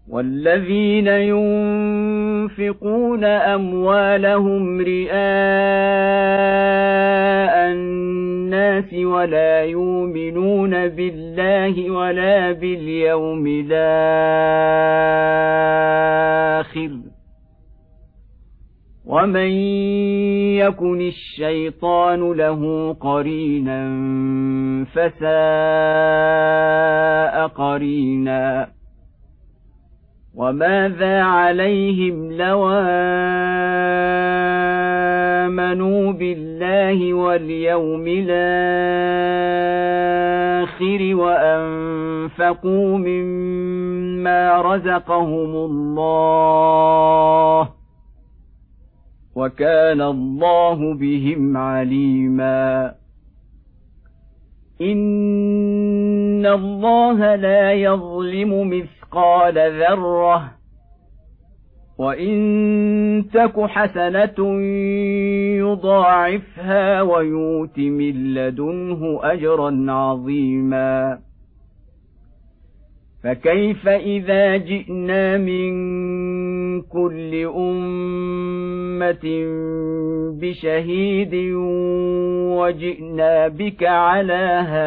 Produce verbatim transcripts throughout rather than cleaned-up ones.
والذين ينفقون أموالهم رئاء الناس ولا يؤمنون بالله ولا باليوم الآخر ومن يكن الشيطان له قرينا فساء قرينا وماذا عليهم لو آمنوا بالله واليوم الآخر وأنفقوا مما رزقهم الله وكان الله بهم عليما إن الله لا يظلم مثقال ذرة وإن تك حسنة يضاعفها ويؤت من لدنه أجرا عظيما فكيف إذا جئنا من كل أمة بشهيد وجئنا بك على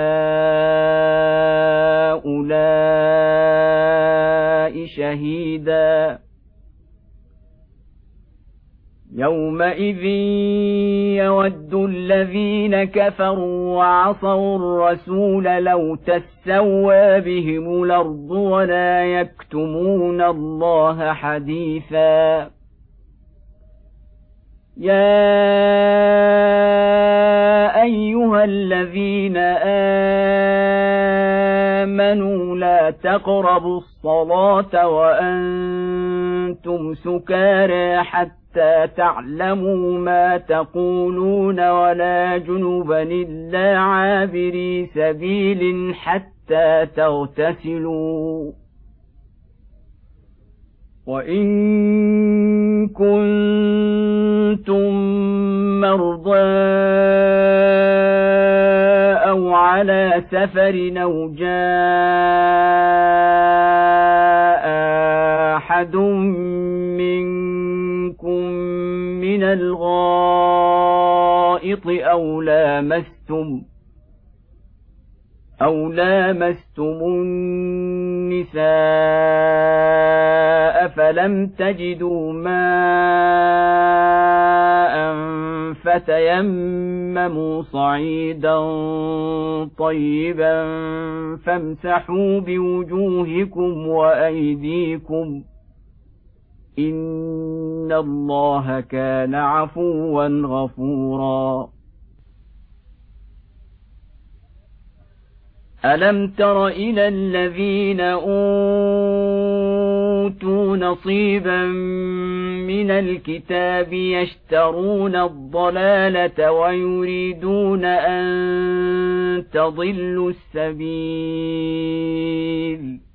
هؤلاء شهيدا يومئذ يود الذين كفروا وعصوا الرسول لو تسوى بهم الأرض ولا يكتمون الله حديثا يا أيها الذين آمنوا لا تقربوا الصلاة وأنتم سكارى حتى تعلموا ما تقولون ولا جنبا إلا عابري سبيل حتى تغتسلوا وإن كنتم مرضى أو على سفر أو جاء أحد منكم من الغائط أو لامستم أو لامستم النساء فلم تجدوا ماء فتيمموا صعيدا طيبا فامسحوا بوجوهكم وأيديكم إن الله كان عفوا غفورا ألم تر إلى الذين أوتوا نصيبا من الكتاب يشترون الضلالة ويريدون أن تضلوا السبيل